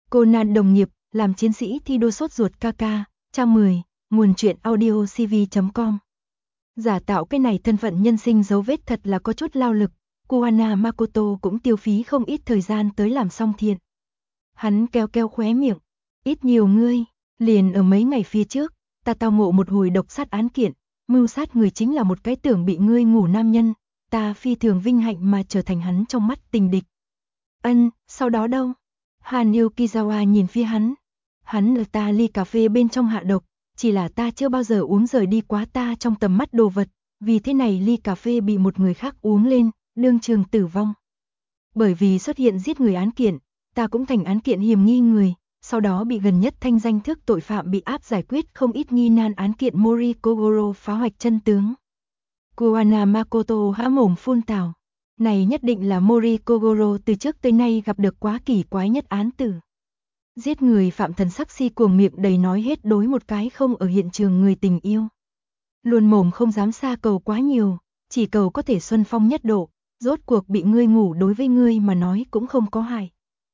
Conan đồng nghiệp, làm chiến sĩ thi đua sốt ruột KK, trang 10, nguồn truyện audio cv.com. Giả tạo cái này thân phận nhân sinh dấu vết thật là có chút lao lực, Kuwana Makoto cũng tiêu phí không ít thời gian tới làm xong thiện. Hắn keo keo khóe miệng, ít nhiều ngươi, liền ở mấy ngày phía trước, ta tao ngộ một hồi độc sát án kiện, mưu sát người chính là một cái tưởng bị ngươi ngủ nam nhân, ta phi thường vinh hạnh mà trở thành hắn trong mắt tình địch. Sau đó đâu? Hanyu Kizawa nhìn phía hắn ở ta ly cà phê bên trong hạ độc, chỉ là ta chưa bao giờ uống rời đi quá ta trong tầm mắt đồ vật, vì thế này ly cà phê bị một người khác uống lên, đương trường tử vong. Bởi vì xuất hiện giết người án kiện, ta cũng thành án kiện hiểm nghi người, sau đó bị gần nhất thanh danh thước tội phạm bị áp giải quyết không ít nghi nan án kiện Mori Kogoro phá hoạch chân tướng. Kuwana Makoto há mồm phun tào. Này nhất định là Mori Kogoro từ trước tới nay gặp được quá kỳ quái nhất án tử. Giết người phạm thần sắc si cuồng miệng đầy nói hết đối một cái không ở hiện trường người tình yêu. Luôn mồm không dám xa cầu quá nhiều, chỉ cầu có thể xuân phong nhất độ, rốt cuộc bị ngươi ngủ đối với ngươi mà nói cũng không có hại.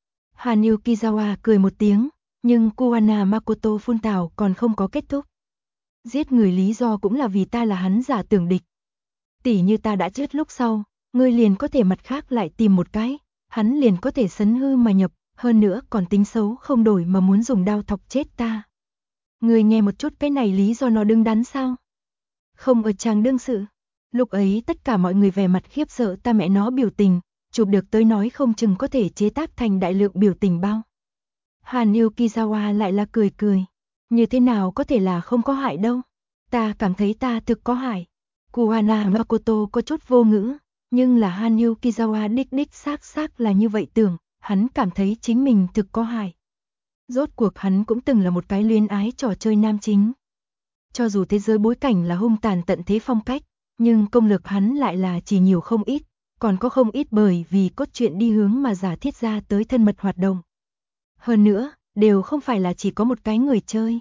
Hanyu Kizawa cười một tiếng, nhưng Kuwana Makoto phun tào còn không có kết thúc. Giết người lý do cũng là vì ta là hắn giả tưởng địch. Tỉ như ta đã chết lúc sau, ngươi liền có thể mặt khác lại tìm một cái, hắn liền có thể sấn hư mà nhập, hơn nữa còn tính xấu không đổi mà muốn dùng đao thọc chết ta. Ngươi nghe một chút cái này lý do nó đứng đắn sao? Không ở trang đương sự. Lúc ấy tất cả mọi người vẻ mặt khiếp sợ ta mẹ nó biểu tình, chụp được tới nói không chừng có thể chế tác thành đại lượng biểu tình bao. Hanyu Kizawa lại là cười cười. Như thế nào có thể là không có hại đâu? Ta cảm thấy ta thực có hại. Kuwana Makoto có chút vô ngữ, nhưng là Hanyu Kizawa đích xác là như vậy tưởng, hắn cảm thấy chính mình thực có hại. Rốt cuộc hắn cũng từng là một cái luyến ái trò chơi nam chính. Cho dù thế giới bối cảnh là hung tàn tận thế phong cách, nhưng công lực hắn lại là chỉ nhiều không ít, còn có không ít bởi vì cốt truyện đi hướng mà giả thiết ra tới thân mật hoạt động. Hơn nữa, đều không phải là chỉ có một cái người chơi.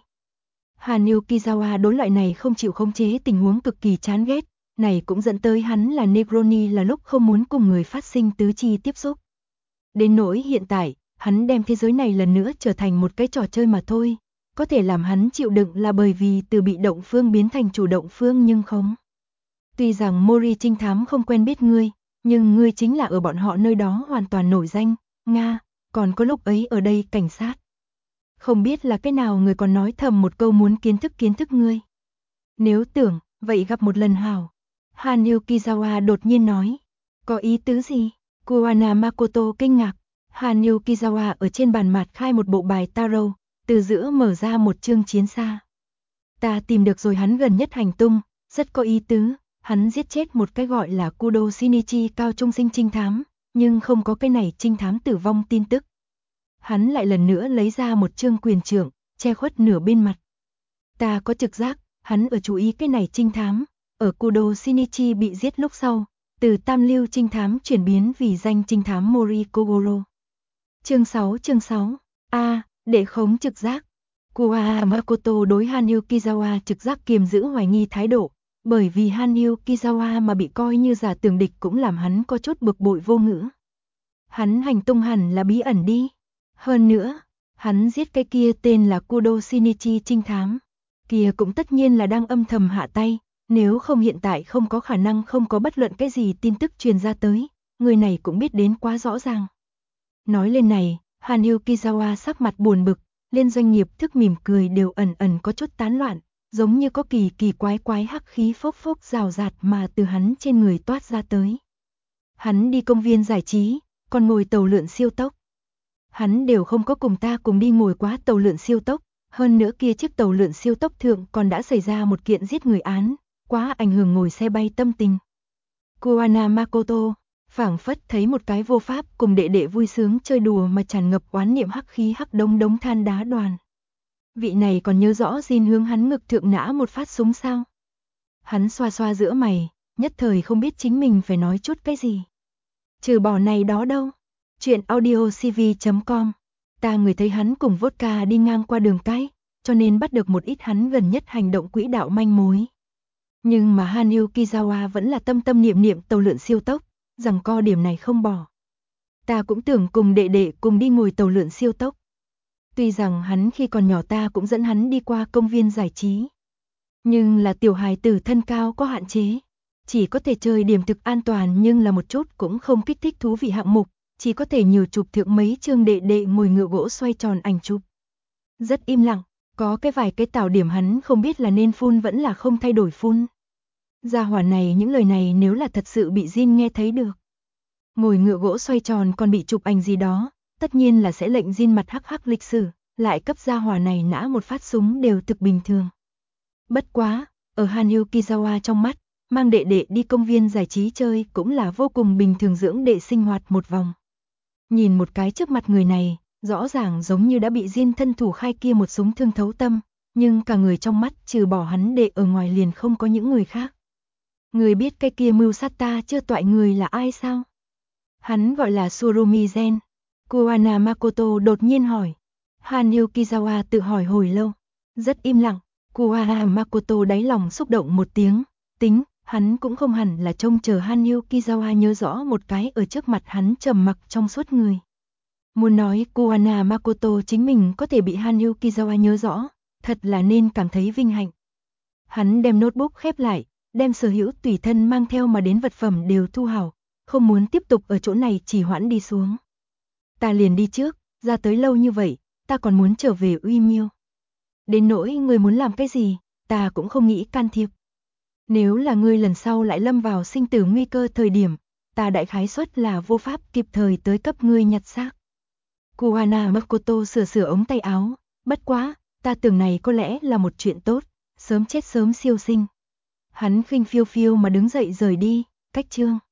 Hanyu Kizawa đối loại này không chịu khống chế tình huống cực kỳ chán ghét, này cũng dẫn tới hắn là Negroni là lúc không muốn cùng người phát sinh tứ chi tiếp xúc. Đến nỗi hiện tại, hắn đem thế giới này lần nữa trở thành một cái trò chơi mà thôi, có thể làm hắn chịu đựng là bởi vì từ bị động phương biến thành chủ động phương nhưng không. Tuy rằng Mori trinh thám không quen biết ngươi, nhưng ngươi chính là ở bọn họ nơi đó hoàn toàn nổi danh, Nga, còn có lúc ấy ở đây cảnh sát. Không biết là cái nào người còn nói thầm một câu muốn kiến thức ngươi. Nếu tưởng, vậy gặp một lần hảo. Hanyu Kizawa đột nhiên nói. Có ý tứ gì? Kuwana Makoto kinh ngạc. Hanyu Kizawa ở trên bàn mặt khai một bộ bài tarot, từ giữa mở ra một chương chiến xa. Ta tìm được rồi hắn gần nhất hành tung, rất có ý tứ. Hắn giết chết một cái gọi là Kudo Shinichi cao trung sinh trinh thám, nhưng không có cái này trinh thám tử vong tin tức. Hắn lại lần nữa lấy ra một chương quyền trượng, che khuất nửa bên mặt. Ta có trực giác, hắn ở chú ý cái này trinh thám, ở Kudo Shinichi bị giết lúc sau, từ tam lưu trinh thám chuyển biến vì danh trinh thám Mori Kogoro. Chương 6 để khống trực giác. Kuwana Makoto đối Hanyu Kizawa trực giác kiềm giữ hoài nghi thái độ, bởi vì Hanyu Kizawa mà bị coi như giả tưởng địch cũng làm hắn có chút bực bội vô ngữ. Hắn hành tung hẳn là bí ẩn đi. Hơn nữa, hắn giết cái kia tên là Kudo Shinichi trinh thám, kia cũng tất nhiên là đang âm thầm hạ tay, nếu không hiện tại không có khả năng không có bất luận cái gì tin tức truyền ra tới, người này cũng biết đến quá rõ ràng. Nói lên này, Hanyu Kizawa sắc mặt buồn bực, lên doanh nghiệp thức mỉm cười đều ẩn có chút tán loạn, giống như có kỳ quái hắc khí phốc rào rạt mà từ hắn trên người toát ra tới. Hắn đi công viên giải trí, còn ngồi tàu lượn siêu tốc. Hắn đều không có cùng ta cùng đi ngồi quá tàu lượn siêu tốc, hơn nữa kia chiếc tàu lượn siêu tốc thượng còn đã xảy ra một kiện giết người án, quá ảnh hưởng ngồi xe bay tâm tình. Kuwana Makoto phảng phất thấy một cái vô pháp cùng đệ đệ vui sướng chơi đùa mà tràn ngập oán niệm hắc khí hắc đống than đá đoàn. Vị này còn nhớ rõ Jin hướng hắn ngực thượng nã một phát súng sao? Hắn xoa giữa mày, nhất thời không biết chính mình phải nói chút cái gì. Trừ bỏ này đó đâu. Chuyện audio cv.com. Ta người thấy hắn cùng vodka đi ngang qua đường cái, cho nên bắt được một ít hắn gần nhất hành động quỹ đạo manh mối. Nhưng mà Hanyu Kizawa vẫn là tâm niệm tàu lượn siêu tốc, rằng co điểm này không bỏ. Ta cũng tưởng cùng đệ đệ cùng đi ngồi tàu lượn siêu tốc. Tuy rằng hắn khi còn nhỏ ta cũng dẫn hắn đi qua công viên giải trí. Nhưng là tiểu hài tử thân cao có hạn chế. Chỉ có thể chơi điểm thực an toàn nhưng là một chút cũng không kích thích thú vị hạng mục. Chỉ có thể nhiều chụp thượng mấy chương đệ đệ ngồi ngựa gỗ xoay tròn ảnh chụp. Rất im lặng, có cái vài cái tảo điểm hắn không biết là nên phun vẫn là không thay đổi phun. Gia hỏa này những lời này nếu là thật sự bị Jin nghe thấy được. Ngồi ngựa gỗ xoay tròn còn bị chụp ảnh gì đó, tất nhiên là sẽ lệnh Jin mặt hắc hắc lịch sử, lại cấp gia hỏa này nã một phát súng đều thực bình thường. Bất quá, ở Hanyu Kizawa trong mắt, mang đệ đệ đi công viên giải trí chơi cũng là vô cùng bình thường dưỡng đệ sinh hoạt một vòng. Nhìn một cái trước mặt người này, rõ ràng giống như đã bị Jin thân thủ khai kia một súng thương thấu tâm, nhưng cả người trong mắt trừ bỏ hắn đệ ở ngoài liền không có những người khác. Người biết cái kia mưu sát ta chưa toại người là ai sao? Hắn gọi là Surumi Gen. Kuwana Makoto đột nhiên hỏi. Hanyu Kizawa tự hỏi hồi lâu. Rất im lặng, Kuwana Makoto đáy lòng xúc động một tiếng. Tính, hắn cũng không hẳn là trông chờ Hanyu Kizawa nhớ rõ một cái ở trước mặt hắn trầm mặc trong suốt người. Muốn nói Kuwana Makoto chính mình có thể bị Hanyu Kizawa nhớ rõ, thật là nên cảm thấy vinh hạnh. Hắn đem notebook khép lại, đem sở hữu tùy thân mang theo mà đến vật phẩm đều thu hảo, không muốn tiếp tục ở chỗ này trì hoãn đi xuống. Ta liền đi trước, ra tới lâu như vậy, ta còn muốn trở về Uy Miêu. Đến nỗi người muốn làm cái gì, ta cũng không nghĩ can thiệp. Nếu là ngươi lần sau lại lâm vào sinh tử nguy cơ thời điểm, ta đại khái suất là vô pháp kịp thời tới cấp ngươi nhặt xác. Kuwana Makoto sửa sửa ống tay áo, bất quá, ta tưởng này có lẽ là một chuyện tốt, sớm chết sớm siêu sinh. Hắn khinh phiêu phiêu mà đứng dậy rời đi, cách chương.